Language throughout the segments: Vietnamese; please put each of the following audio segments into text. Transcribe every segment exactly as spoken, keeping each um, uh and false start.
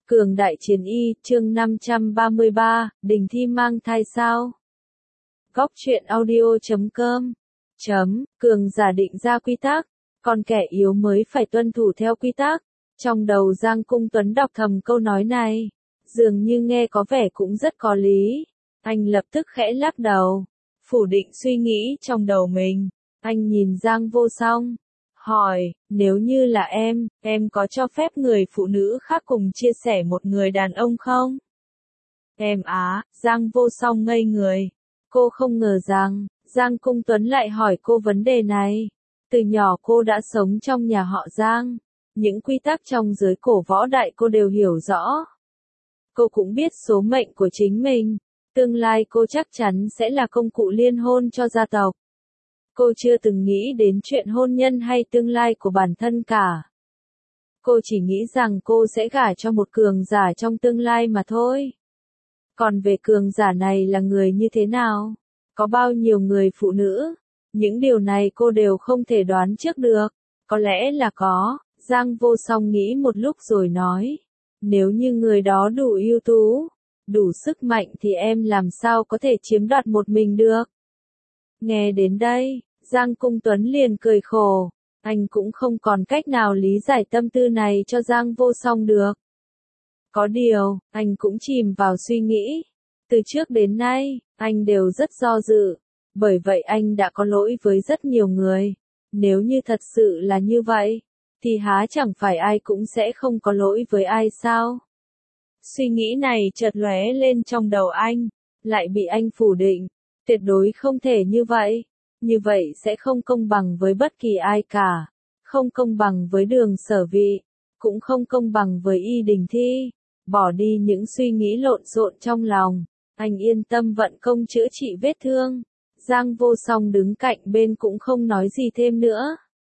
Cường đại chiến y, chương năm trăm ba mươi ba, Đình Thi mang thai sao? Góc truyện audio chấm com chấm, Cường giả định ra quy tắc, còn kẻ yếu mới phải tuân thủ theo quy tắc. Trong đầu Giang Cung Tuấn đọc thầm câu nói này, dường như nghe có vẻ cũng rất có lý. Anh lập tức khẽ lắc đầu, phủ định suy nghĩ trong đầu mình. Anh nhìn Giang Vô Song, hỏi, nếu như là em, em có cho phép người phụ nữ khác cùng chia sẻ một người đàn ông không? Em á, Giang Vô Song ngây người. Cô không ngờ rằng, Giang Cung Tuấn lại hỏi cô vấn đề này. Từ nhỏ cô đã sống trong nhà họ Giang. Những quy tắc trong giới cổ võ đại cô đều hiểu rõ. Cô cũng biết số mệnh của chính mình. Tương lai cô chắc chắn sẽ là công cụ liên hôn cho gia tộc. Cô chưa từng nghĩ đến chuyện hôn nhân hay tương lai của bản thân cả. Cô chỉ nghĩ rằng cô sẽ gả cho một cường giả trong tương lai mà thôi. Còn về cường giả này là người như thế nào? Có bao nhiêu người phụ nữ? Những điều này cô đều không thể đoán trước được. Có lẽ là có, Giang Vô Song nghĩ một lúc rồi nói. Nếu như người đó đủ ưu tú, đủ sức mạnh thì em làm sao có thể chiếm đoạt một mình được? Nghe đến đây, Giang Cung Tuấn liền cười khổ. Anh cũng không còn cách nào lý giải tâm tư này cho Giang Vô Song được. Có điều, anh cũng chìm vào suy nghĩ. Từ trước đến nay, anh đều rất do dự. Bởi vậy anh đã có lỗi với rất nhiều người. Nếu như thật sự là như vậy, thì há chẳng phải ai cũng sẽ không có lỗi với ai sao? Suy nghĩ này chợt lóe lên trong đầu anh, lại bị anh phủ định. Tuyệt đối không thể như vậy. Như vậy sẽ không công bằng với bất kỳ ai cả. Không công bằng với Đường Sở Vị, cũng không công bằng với Y Đình Thi. Bỏ đi những suy nghĩ lộn xộn trong lòng, anh yên tâm vận công chữa trị vết thương. Giang Vô Song đứng cạnh bên cũng không nói gì thêm nữa.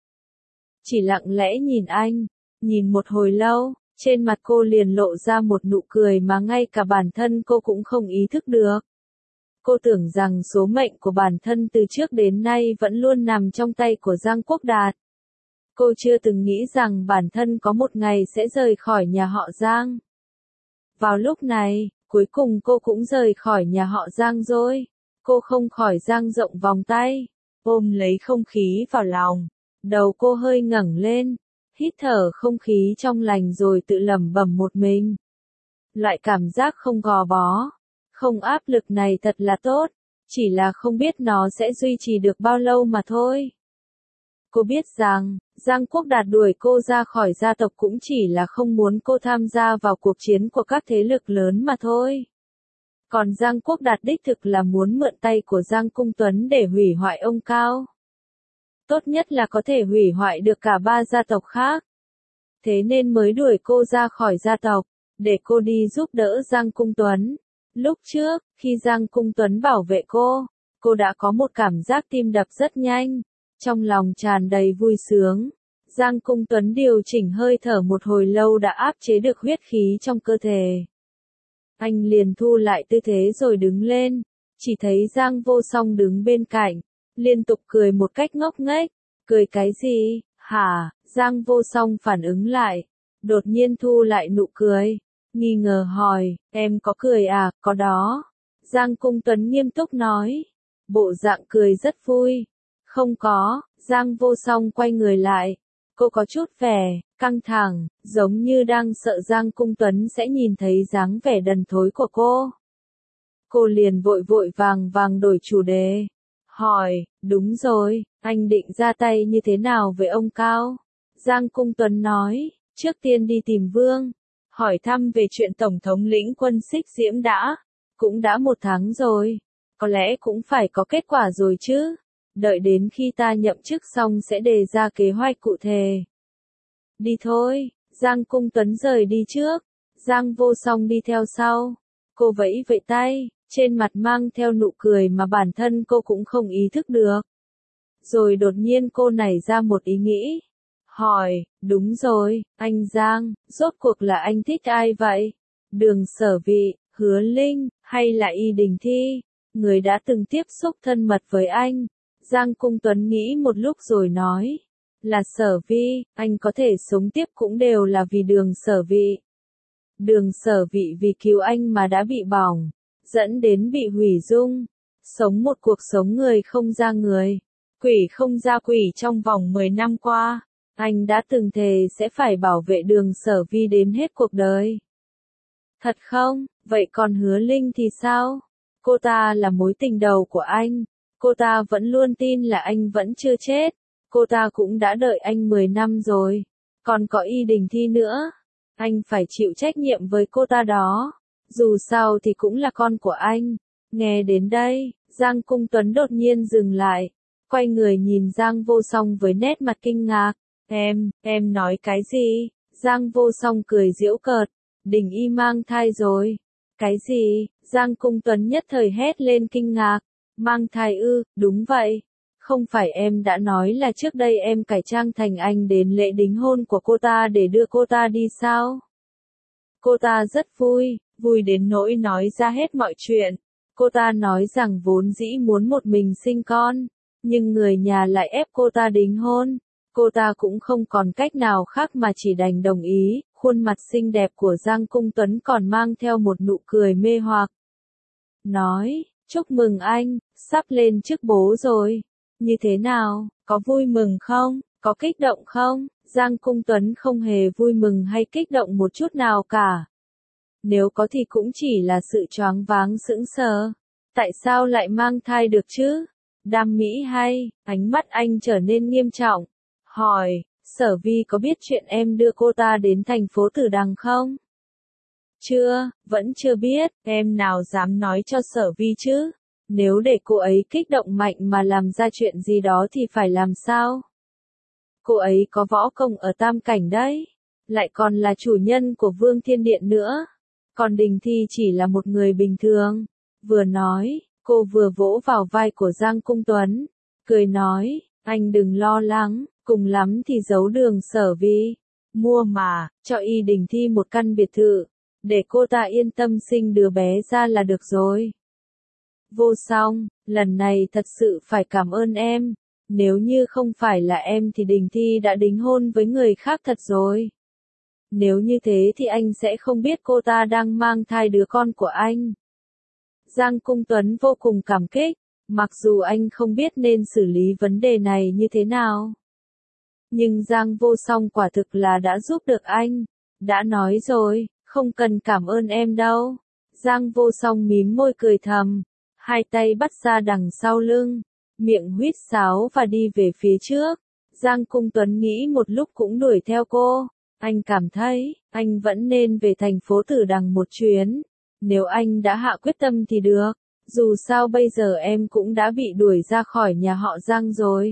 Chỉ lặng lẽ nhìn anh, nhìn một hồi lâu, trên mặt cô liền lộ ra một nụ cười mà ngay cả bản thân cô cũng không ý thức được. Cô tưởng rằng số mệnh của bản thân từ trước đến nay vẫn luôn nằm trong tay của Giang Quốc Đạt. Cô chưa từng nghĩ rằng bản thân có một ngày sẽ rời khỏi nhà họ Giang. Vào lúc này, cuối cùng cô cũng rời khỏi nhà họ Giang rồi. Cô không khỏi dang rộng vòng tay, ôm lấy không khí vào lòng. Đầu cô hơi ngẩng lên, hít thở không khí trong lành rồi tự lẩm bẩm một mình. Loại cảm giác không gò bó, không áp lực này thật là tốt, chỉ là không biết nó sẽ duy trì được bao lâu mà thôi. Cô biết rằng, Giang Quốc Đạt đuổi cô ra khỏi gia tộc cũng chỉ là không muốn cô tham gia vào cuộc chiến của các thế lực lớn mà thôi. Còn Giang Quốc Đạt đích thực là muốn mượn tay của Giang Cung Tuấn để hủy hoại ông Cao. Tốt nhất là có thể hủy hoại được cả ba gia tộc khác. Thế nên mới đuổi cô ra khỏi gia tộc, để cô đi giúp đỡ Giang Cung Tuấn. Lúc trước, khi Giang Cung Tuấn bảo vệ cô, cô đã có một cảm giác tim đập rất nhanh, trong lòng tràn đầy vui sướng. Giang Cung Tuấn điều chỉnh hơi thở một hồi lâu đã áp chế được huyết khí trong cơ thể. Anh liền thu lại tư thế rồi đứng lên, chỉ thấy Giang Vô Song đứng bên cạnh, liên tục cười một cách ngốc nghếch. Cười cái gì, hả? Giang Vô Song phản ứng lại, đột nhiên thu lại nụ cười, nghi ngờ hỏi, em có cười à? Có đó. Giang Cung Tuấn nghiêm túc nói, bộ dạng cười rất vui. Không có. Giang Vô Song quay người lại, cô có chút vẻ căng thẳng, giống như đang sợ Giang Cung Tuấn sẽ nhìn thấy dáng vẻ đần thối của cô. Cô liền vội vội vàng vàng đổi chủ đề, hỏi, đúng rồi, anh định ra tay như thế nào với ông Cao? Giang Cung Tuấn nói, trước tiên đi tìm Vương, hỏi thăm về chuyện Tổng thống lĩnh quân Xích Diễm đã. Cũng đã một tháng rồi, có lẽ cũng phải có kết quả rồi chứ. Đợi đến khi ta nhậm chức xong sẽ đề ra kế hoạch cụ thể. Đi thôi. Giang Cung Tuấn rời đi trước, Giang Vô Song đi theo sau. Cô vẫy vẫy tay, trên mặt mang theo nụ cười mà bản thân cô cũng không ý thức được. Rồi đột nhiên cô nảy ra một ý nghĩ. Hỏi, đúng rồi, anh Giang, rốt cuộc là anh thích ai vậy? Đường Sở Vị, Hứa Linh, hay là Y Đình Thi? Người đã từng tiếp xúc thân mật với anh. Giang Cung Tuấn nghĩ một lúc rồi nói, là Sở Vi, anh có thể sống tiếp cũng đều là vì Đường Sở Vị. Đường Sở Vị vì cứu anh mà đã bị bỏng, dẫn đến bị hủy dung, sống một cuộc sống người không ra người, quỷ không ra quỷ trong vòng mười năm qua. Anh đã từng thề sẽ phải bảo vệ Đường Sở Vi đến hết cuộc đời. Thật không? Vậy còn Hứa Linh thì sao? Cô ta là mối tình đầu của anh. Cô ta vẫn luôn tin là anh vẫn chưa chết. Cô ta cũng đã đợi anh mười năm rồi. Còn có Y Đình Thi nữa. Anh phải chịu trách nhiệm với cô ta đó. Dù sao thì cũng là con của anh. Nghe đến đây, Giang Cung Tuấn đột nhiên dừng lại. Quay người nhìn Giang Vô Song với nét mặt kinh ngạc. Em, em nói cái gì? Giang Vô Song cười giễu cợt. Đình Y mang thai rồi. Cái gì? Giang Cung Tuấn nhất thời hét lên kinh ngạc. Mang thai ư? Đúng vậy. Không phải em đã nói là trước đây em cải trang thành anh đến lễ đính hôn của cô ta để đưa cô ta đi sao? Cô ta rất vui, vui đến nỗi nói ra hết mọi chuyện. Cô ta nói rằng vốn dĩ muốn một mình sinh con, nhưng người nhà lại ép cô ta đính hôn. Cô ta cũng không còn cách nào khác mà chỉ đành đồng ý. Khuôn mặt xinh đẹp của Giang Cung Tuấn còn mang theo một nụ cười mê hoặc. Nói, chúc mừng anh, sắp lên chức bố rồi. Như thế nào, có vui mừng không, có kích động không? Giang Cung Tuấn không hề vui mừng hay kích động một chút nào cả. Nếu có thì cũng chỉ là sự choáng váng sững sờ. Tại sao lại mang thai được chứ? Đam mỹ hay? Ánh mắt anh trở nên nghiêm trọng. Hỏi, Sở Vi có biết chuyện em đưa cô ta đến thành phố Tử Đằng không? Chưa, vẫn chưa biết, em nào dám nói cho Sở Vi chứ? Nếu để cô ấy kích động mạnh mà làm ra chuyện gì đó thì phải làm sao? Cô ấy có võ công ở Tam Cảnh đấy, lại còn là chủ nhân của Vương Thiên Điện nữa. Còn Đình Thi chỉ là một người bình thường. Vừa nói, cô vừa vỗ vào vai của Giang Cung Tuấn, cười nói, anh đừng lo lắng, cùng lắm thì giấu Đường Sở Vi. Mua mà, cho Y Đình Thi một căn biệt thự, để cô ta yên tâm sinh đứa bé ra là được rồi. Vô Song, lần này thật sự phải cảm ơn em. Nếu như không phải là em thì Đình Thi đã đính hôn với người khác thật rồi. Nếu như thế thì anh sẽ không biết cô ta đang mang thai đứa con của anh. Giang Cung Tuấn vô cùng cảm kích, mặc dù anh không biết nên xử lý vấn đề này như thế nào. Nhưng Giang Vô Song quả thực là đã giúp được anh. Đã nói rồi, không cần cảm ơn em đâu. Giang Vô Song mím môi cười thầm, hai tay bắt ra đằng sau lưng, miệng huýt sáo và đi về phía trước. Giang Cung Tuấn nghĩ một lúc cũng đuổi theo cô. Anh cảm thấy, anh vẫn nên về thành phố Tử Đằng một chuyến. Nếu anh đã hạ quyết tâm thì được. Dù sao bây giờ em cũng đã bị đuổi ra khỏi nhà họ Giang rồi.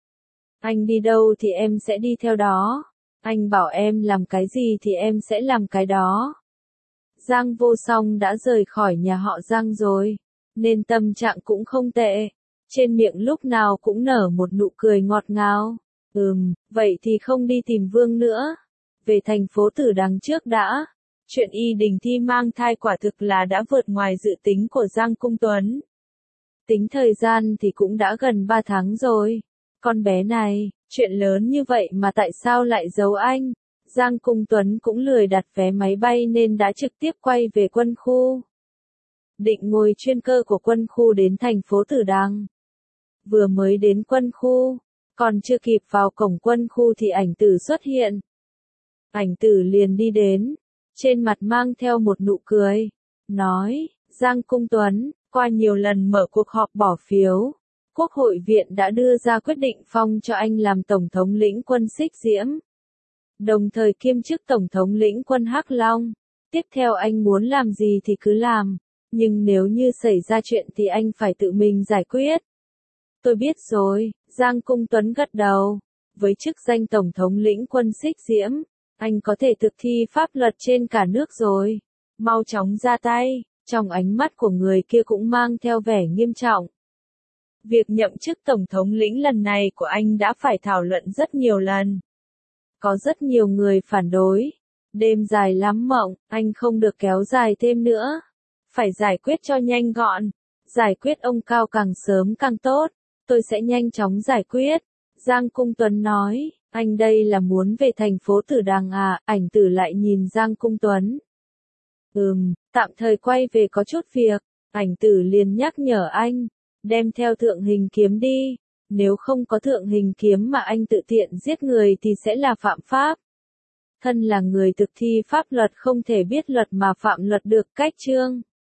Anh đi đâu thì em sẽ đi theo đó. Anh bảo em làm cái gì thì em sẽ làm cái đó. Giang Vô Song đã rời khỏi nhà họ Giang rồi, nên tâm trạng cũng không tệ. Trên miệng lúc nào cũng nở một nụ cười ngọt ngào. Ừm, vậy thì không đi tìm Vương nữa. Về thành phố Tử Đằng trước đã. Chuyện Y Đình Thi mang thai quả thực là đã vượt ngoài dự tính của Giang Cung Tuấn. Tính thời gian thì cũng đã gần ba tháng rồi. Con bé này, chuyện lớn như vậy mà tại sao lại giấu anh? Giang Cung Tuấn cũng lười đặt vé máy bay nên đã trực tiếp quay về quân khu. Định ngồi chuyên cơ của quân khu đến thành phố Tử Đằng. Vừa mới đến quân khu, còn chưa kịp vào cổng quân khu thì ảnh tử xuất hiện. Ảnh tử liền đi đến, trên mặt mang theo một nụ cười, nói, Giang Cung Tuấn, qua nhiều lần mở cuộc họp bỏ phiếu, Quốc hội viện đã đưa ra quyết định phong cho anh làm Tổng thống lĩnh quân Xích Diễm, đồng thời kiêm chức Tổng thống lĩnh quân Hắc Long. Tiếp theo anh muốn làm gì thì cứ làm, nhưng nếu như xảy ra chuyện thì anh phải tự mình giải quyết. Tôi biết rồi, Giang Cung Tuấn gật đầu. Với chức danh Tổng thống lĩnh quân Xích Diễm, anh có thể thực thi pháp luật trên cả nước rồi. Mau chóng ra tay. Trong ánh mắt của người kia cũng mang theo vẻ nghiêm trọng. Việc nhậm chức Tổng thống lĩnh lần này của anh đã phải thảo luận rất nhiều lần. Có rất nhiều người phản đối. Đêm dài lắm mộng, anh không được kéo dài thêm nữa. Phải giải quyết cho nhanh gọn. Giải quyết ông Cao càng sớm càng tốt. Tôi sẽ nhanh chóng giải quyết. Giang Cung Tuấn nói, anh đây là muốn về thành phố Tử Đằng à? Ảnh tử lại nhìn Giang Cung Tuấn. Ừm, tạm thời quay về có chút việc. Ảnh tử liền nhắc nhở anh, đem theo thượng hình kiếm đi. Nếu không có thượng hình kiếm mà anh tự tiện giết người thì sẽ là phạm pháp. Thân là người thực thi pháp luật không thể biết luật mà phạm luật được. Cách chương